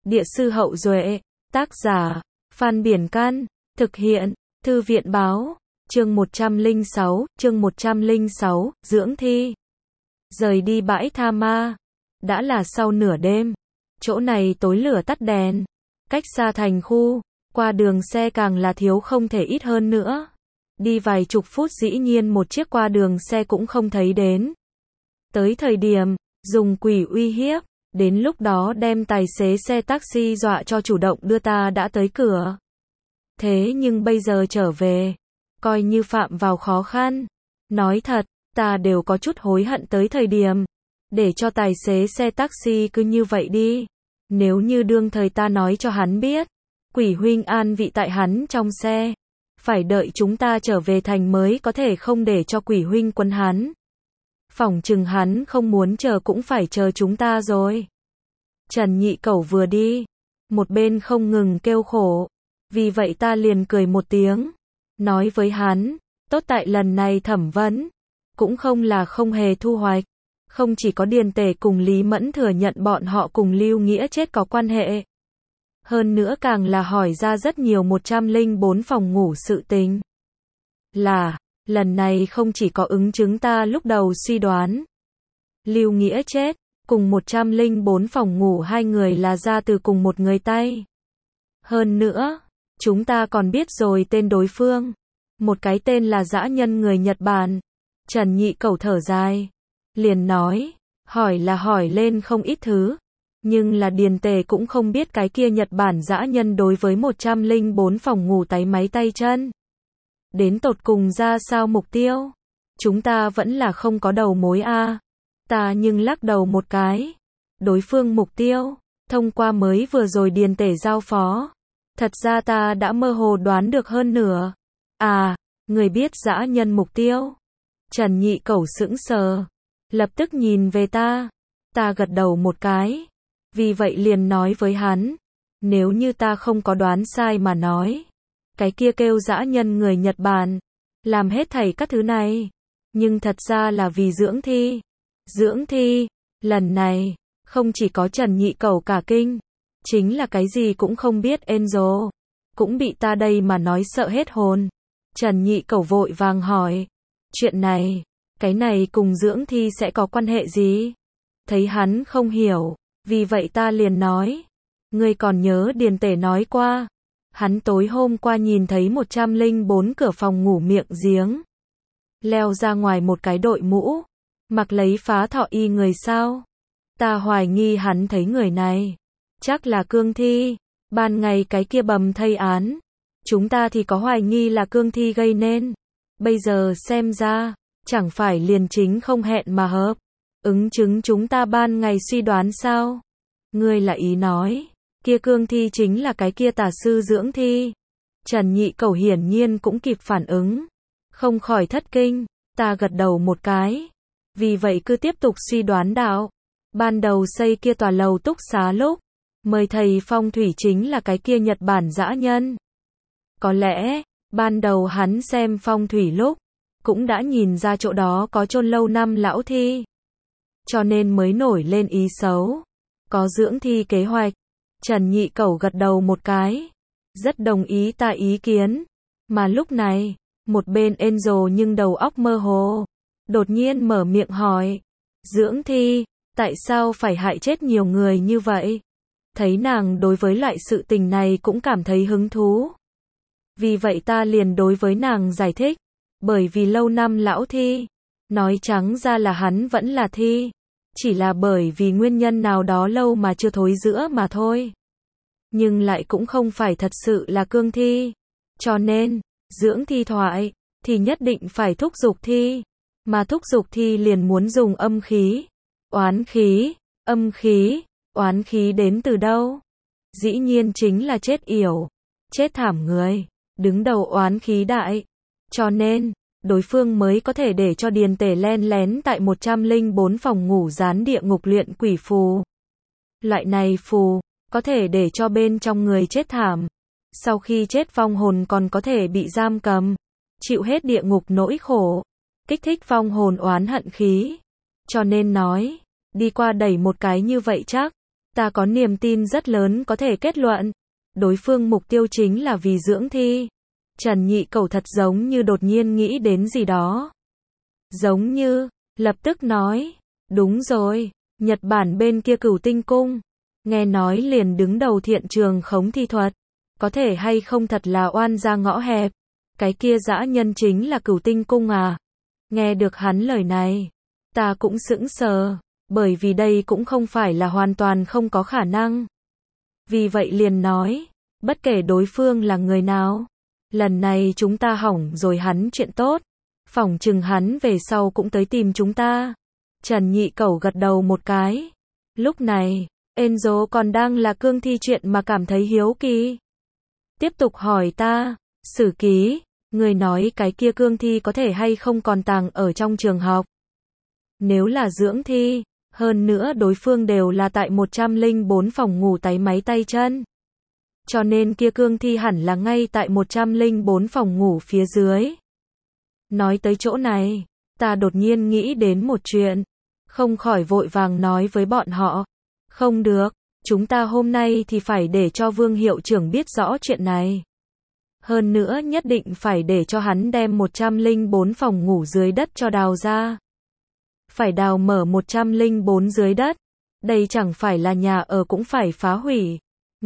Địa sư Hậu Duệ, tác giả, Phan Biển Can, thực hiện, Thư viện Báo, chương 106, dưỡng thi. Rời đi bãi Tha Ma, đã là sau nửa đêm, chỗ này tối lửa tắt đèn, cách xa thành khu, qua đường xe càng là thiếu không thể ít hơn nữa. Đi vài chục phút dĩ nhiên một chiếc qua đường xe cũng không thấy đến. Tới thời điểm, dùng quỷ uy hiếp, đến lúc đó đem tài xế xe taxi dọa cho chủ động đưa ta đã tới cửa. Thế nhưng bây giờ trở về, coi như phạm vào khó khăn. Nói thật, ta đều có chút hối hận tới thời điểm, để cho tài xế xe taxi cứ như vậy đi. Nếu như đương thời ta nói cho hắn biết, quỷ huynh an vị tại hắn trong xe, phải đợi chúng ta trở về thành mới có thể không để cho quỷ huynh quấn hắn. Phỏng chừng hắn không muốn chờ cũng phải chờ chúng ta rồi. Trần Nhị Cẩu vừa đi, một bên không ngừng kêu khổ. Vì vậy ta liền cười một tiếng, nói với hắn, tốt tại lần này thẩm vấn, cũng không là không hề thu hoạch. Không chỉ có Điền Tể cùng Lý Mẫn thừa nhận bọn họ cùng Lưu Nghĩa chết có quan hệ. Hơn nữa càng là hỏi ra rất nhiều 104 phòng ngủ sự tình. Lần này không chỉ có ứng chứng ta lúc đầu suy đoán. Lưu Nghĩa chết, cùng 104 phòng ngủ hai người là ra từ cùng một người tay. Hơn nữa, chúng ta còn biết rồi tên đối phương. Một cái tên là dã nhân người Nhật Bản. Trần Nhị Cẩu thở dài, liền nói, hỏi là hỏi lên không ít thứ. Nhưng là Điền Tề cũng không biết cái kia Nhật Bản dã nhân đối với 104 phòng ngủ táy máy tay chân. Đến tột cùng ra sao mục tiêu? Chúng ta vẫn là không có đầu mối a. Ta nhưng lắc đầu một cái. Đối phương mục tiêu, thông qua mới vừa rồi Điền Tể giao phó. Thật ra ta đã mơ hồ đoán được hơn nửa. À, người biết dã nhân mục tiêu. Trần Nhị Cẩu sững sờ, lập tức nhìn về ta. Ta gật đầu một cái. Vì vậy liền nói với hắn, nếu như ta không có đoán sai mà nói, cái kia kêu dã nhân người Nhật Bản, làm hết thảy các thứ này, nhưng thật ra là vì dưỡng thi. Dưỡng thi, lần này, không chỉ có Trần Nhị Cẩu cả kinh, chính là cái gì cũng không biết Enzo, cũng bị ta đây mà nói sợ hết hồn. Trần Nhị Cẩu vội vàng hỏi, chuyện này, cái này cùng dưỡng thi sẽ có quan hệ gì? Thấy hắn không hiểu, vì vậy ta liền nói, ngươi còn nhớ Điền Tể nói qua, hắn tối hôm qua nhìn thấy 104 cửa phòng ngủ miệng giếng, leo ra ngoài một cái đội mũ, mặc lấy phá thọ y người sao? Ta hoài nghi hắn thấy người này, chắc là cương thi, ban ngày cái kia bầm thây án, chúng ta thì có hoài nghi là cương thi gây nên, bây giờ xem ra, chẳng phải liền chính không hẹn mà hợp, ứng chứng chúng ta ban ngày suy đoán sao? Ngươi là ý nói, kia cương thi chính là cái kia tà sư dưỡng thi. Trần Nhị Cẩu hiển nhiên cũng kịp phản ứng, không khỏi thất kinh, ta gật đầu một cái. Vì vậy cứ tiếp tục suy đoán đạo, ban đầu xây kia tòa lầu túc xá lúc, mời thầy phong thủy chính là cái kia Nhật Bản dã nhân. Có lẽ, ban đầu hắn xem phong thủy lúc, cũng đã nhìn ra chỗ đó có chôn lâu năm lão thi. Cho nên mới nổi lên ý xấu, có dưỡng thi kế hoạch. Trần Nhị Cẩu gật đầu một cái, rất đồng ý ta ý kiến. Mà lúc này, một bên Enzo nhưng đầu óc mơ hồ, đột nhiên mở miệng hỏi, dưỡng thi, tại sao phải hại chết nhiều người như vậy? Thấy nàng đối với loại sự tình này cũng cảm thấy hứng thú. Vì vậy ta liền đối với nàng giải thích, bởi vì lâu năm lão thi, nói trắng ra là hắn vẫn là thi, chỉ là bởi vì nguyên nhân nào đó lâu mà chưa thối rữa mà thôi. Nhưng lại cũng không phải thật sự là cương thi. Cho nên, dưỡng thi thoại, thì nhất định phải thúc giục thi. Mà thúc giục thi liền muốn dùng âm khí, oán khí, âm khí, oán khí đến từ đâu? Dĩ nhiên chính là chết yểu, chết thảm người, đứng đầu oán khí đại. Cho nên, đối phương mới có thể để cho Điền Tể len lén tại 104 phòng ngủ dán địa ngục luyện quỷ phù. Loại này phù, có thể để cho bên trong người chết thảm. Sau khi chết vong hồn còn có thể bị giam cầm, chịu hết địa ngục nỗi khổ, kích thích vong hồn oán hận khí. Cho nên nói, đi qua đẩy một cái như vậy chắc, Ta có niềm tin rất lớn có thể kết luận, đối phương mục tiêu chính là vì dưỡng thi. Trần Nhị Cẩu thật giống như đột nhiên nghĩ đến gì đó. Giống như, lập tức nói, đúng rồi, Nhật Bản bên kia Cửu Tinh Cung, nghe nói liền đứng đầu thiện trường khống thi thuật, có thể hay không thật là oan ra ngõ hẹp, cái kia dã nhân chính là Cửu Tinh Cung à? Nghe được hắn lời này, ta cũng sững sờ, bởi vì đây cũng không phải là hoàn toàn không có khả năng. Vì vậy liền nói, bất kể đối phương là người nào, lần này chúng ta hỏng rồi hắn chuyện tốt, phỏng chừng hắn về sau cũng tới tìm chúng ta. Trần Nhị Cẩu gật đầu một cái. Lúc này, Enzo còn đang là cương thi chuyện mà cảm thấy hiếu kỳ. Tiếp tục hỏi ta, Sử Ký, người nói cái kia cương thi có thể hay không còn tàng ở trong trường học? Nếu là dưỡng thi, hơn nữa đối phương đều là tại 104 phòng ngủ táy máy tay chân. Cho nên kia cương thi hẳn là ngay tại 104 phòng ngủ phía dưới. Nói tới chỗ này, ta đột nhiên nghĩ đến một chuyện, không khỏi vội vàng nói với bọn họ. Không được, chúng ta hôm nay thì phải để cho Vương hiệu trưởng biết rõ chuyện này. Hơn nữa nhất định phải để cho hắn đem 104 phòng ngủ dưới đất cho đào ra. Phải đào mở 104 dưới đất. Đây chẳng phải là nhà ở cũng phải phá hủy.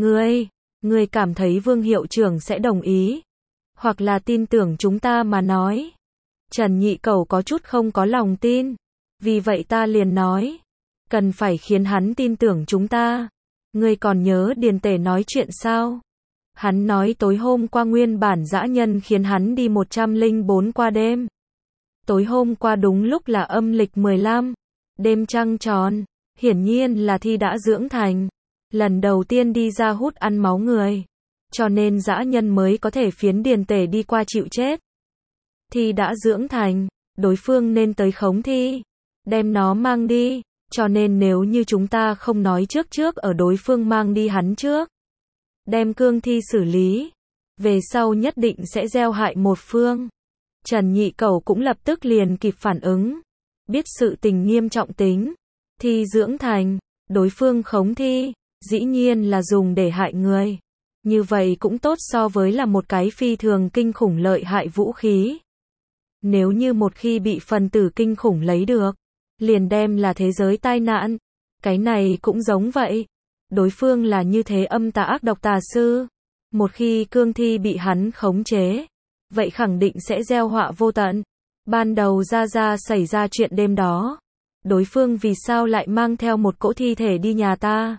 Ngươi cảm thấy Vương hiệu trưởng sẽ đồng ý? Hoặc là tin tưởng chúng ta mà nói? Trần Nhị Cẩu có chút không có lòng tin. Vì vậy ta liền nói, cần phải khiến hắn tin tưởng chúng ta. Ngươi còn nhớ Điền Tể nói chuyện sao? Hắn nói tối hôm qua nguyên bản dã nhân khiến hắn đi 104 qua đêm. Tối hôm qua đúng lúc là âm lịch 15, đêm trăng tròn, hiển nhiên là thi đã dưỡng thành. Lần đầu tiên đi ra hút ăn máu người. Cho nên dã nhân mới có thể phiến Điền Tể đi qua chịu chết. Thi đã dưỡng thành, đối phương nên tới khống thi, đem nó mang đi, cho nên nếu như chúng ta không nói trước ở đối phương mang đi hắn trước, đem cương thi xử lý, về sau nhất định sẽ gieo hại một phương. Trần Nhị Cẩu cũng lập tức liền kịp phản ứng, biết sự tình nghiêm trọng tính, thi dưỡng thành, đối phương khống thi, dĩ nhiên là dùng để hại người. Như vậy cũng tốt so với là một cái phi thường kinh khủng lợi hại vũ khí. Nếu như một khi bị phần tử kinh khủng lấy được, liền đem là thế giới tai nạn. Cái này cũng giống vậy. Đối phương là như thế âm tà ác độc tà sư. Một khi cương thi bị hắn khống chế, vậy khẳng định sẽ gieo họa vô tận. Ban đầu ra xảy ra chuyện đêm đó. Đối phương vì sao lại mang theo một cỗ thi thể đi nhà ta?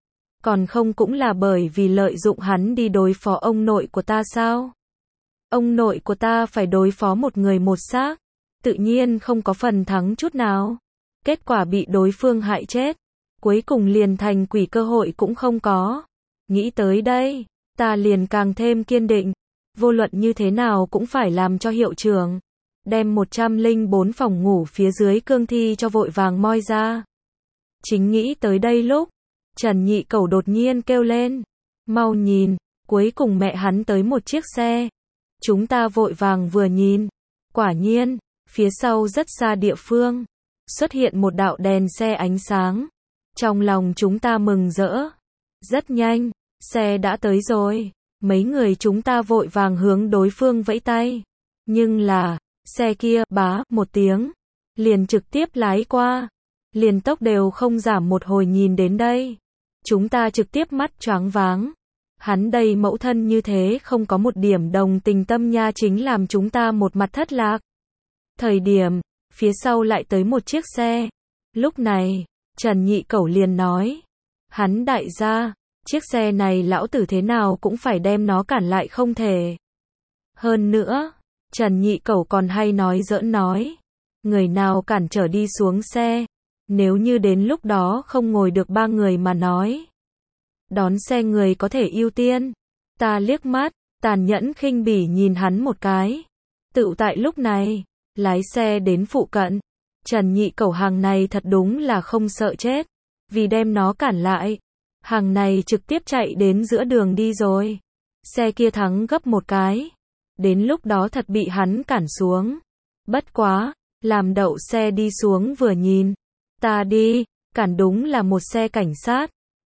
Còn không cũng là bởi vì lợi dụng hắn đi đối phó ông nội của ta sao? Ông nội của ta phải đối phó một người một xác, tự nhiên không có phần thắng chút nào. Kết quả bị đối phương hại chết, cuối cùng liền thành quỷ cơ hội cũng không có. Nghĩ tới đây, ta liền càng thêm kiên định, vô luận như thế nào cũng phải làm cho hiệu trưởng đem 104 phòng ngủ phía dưới cương thi cho vội vàng moi ra. Chính nghĩ tới đây lúc, Trần Nhị Cẩu đột nhiên kêu lên, mau nhìn, cuối cùng mẹ hắn tới một chiếc xe. Chúng ta vội vàng vừa nhìn, quả nhiên, phía sau rất xa địa phương, xuất hiện một đạo đèn xe ánh sáng. Trong lòng chúng ta mừng rỡ. Rất nhanh, xe đã tới rồi. Mấy người chúng ta vội vàng hướng đối phương vẫy tay. Nhưng là, xe kia, bá, một tiếng, liền trực tiếp lái qua. Liền tốc đều không giảm một hồi nhìn đến đây. Chúng ta trực tiếp mắt choáng váng. Hắn đây mẫu thân như thế không có một điểm đồng tình tâm nha chính làm chúng ta một mặt thất lạc. Thời điểm, phía sau lại tới một chiếc xe. Lúc này, Trần Nhị Cẩu liền nói. Hắn đại gia, chiếc xe này lão tử thế nào cũng phải đem nó cản lại không thể. Hơn nữa, Trần Nhị Cẩu còn hay nói giỡn nói. Người nào cản trở đi xuống xe, nếu như đến lúc đó không ngồi được 3 người mà nói. Đón xe người có thể ưu tiên. Ta liếc mắt, tàn nhẫn khinh bỉ nhìn hắn một cái. Tựu tại lúc này, lái xe đến phụ cận. Trần Nhị Cẩu hàng này thật đúng là không sợ chết. Vì đem nó cản lại, hàng này trực tiếp chạy đến giữa đường đi rồi. Xe kia thắng gấp một cái. Đến lúc đó thật bị hắn cản xuống. Bất quá, làm đậu xe đi xuống vừa nhìn. Ta đi, cản đúng là một xe cảnh sát.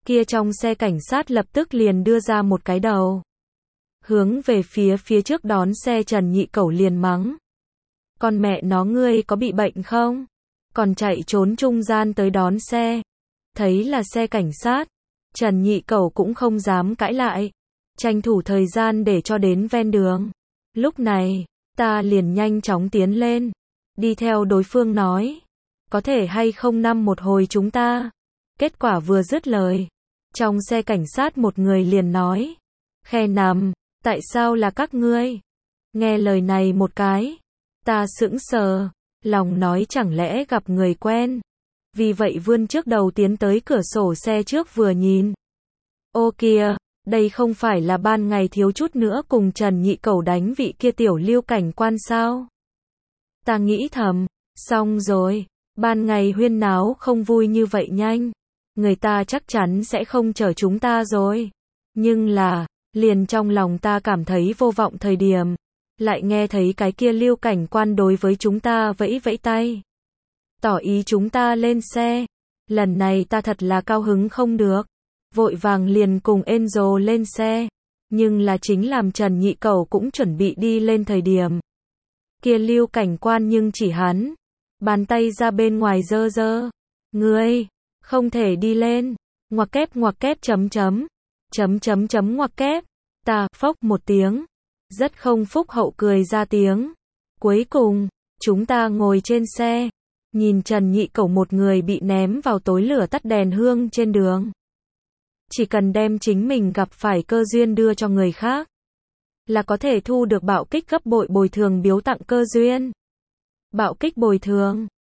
Kia trong xe cảnh sát lập tức liền đưa ra một cái đầu. Hướng về phía trước đón xe Trần Nhị Cẩu liền mắng. Con mẹ nó ngươi có bị bệnh không? Còn chạy trốn trung gian tới đón xe. Thấy là xe cảnh sát, Trần Nhị Cẩu cũng không dám cãi lại. Tranh thủ thời gian để cho đến ven đường. Lúc này, ta liền nhanh chóng tiến lên. Đi theo đối phương nói. Có thể hay không năm một hồi chúng ta. Kết quả vừa dứt lời. Trong xe cảnh sát một người liền nói. Khe nằm, tại sao là các ngươi? Nghe lời này một cái. Ta sững sờ. Lòng nói chẳng lẽ gặp người quen. Vì vậy vươn trước đầu tiến tới cửa sổ xe trước vừa nhìn. Ô kìa, đây không phải là ban ngày thiếu chút nữa cùng Trần Nhị Cẩu đánh vị kia tiểu Lưu cảnh quan sao? Ta nghĩ thầm, xong rồi, ban ngày huyên náo không vui như vậy nhanh. Người ta chắc chắn sẽ không chở chúng ta rồi. Nhưng là, liền trong lòng ta cảm thấy vô vọng thời điểm. Lại nghe thấy cái kia Lưu cảnh quan đối với chúng ta vẫy vẫy tay. Tỏ ý chúng ta lên xe. Lần này ta thật là cao hứng không được. Vội vàng liền cùng Enzo lên xe. Nhưng là chính làm Trần Nhị Cẩu cũng chuẩn bị đi lên thời điểm. Kia Lưu cảnh quan nhưng chỉ hắn. Bàn tay ra bên ngoài giơ giơ. Ngươi, không thể đi lên. Ngoặc kép chấm ngoặc kép. Ta phốc một tiếng. Rất không phúc hậu cười ra tiếng. Cuối cùng, chúng ta ngồi trên xe. Nhìn Trần Nhị Cẩu một người bị ném vào tối lửa tắt đèn hương trên đường. Chỉ cần đem chính mình gặp phải cơ duyên đưa cho người khác. Là có thể thu được bạo kích gấp bội bồi thường biếu tặng cơ duyên. Bạo kích bồi thường.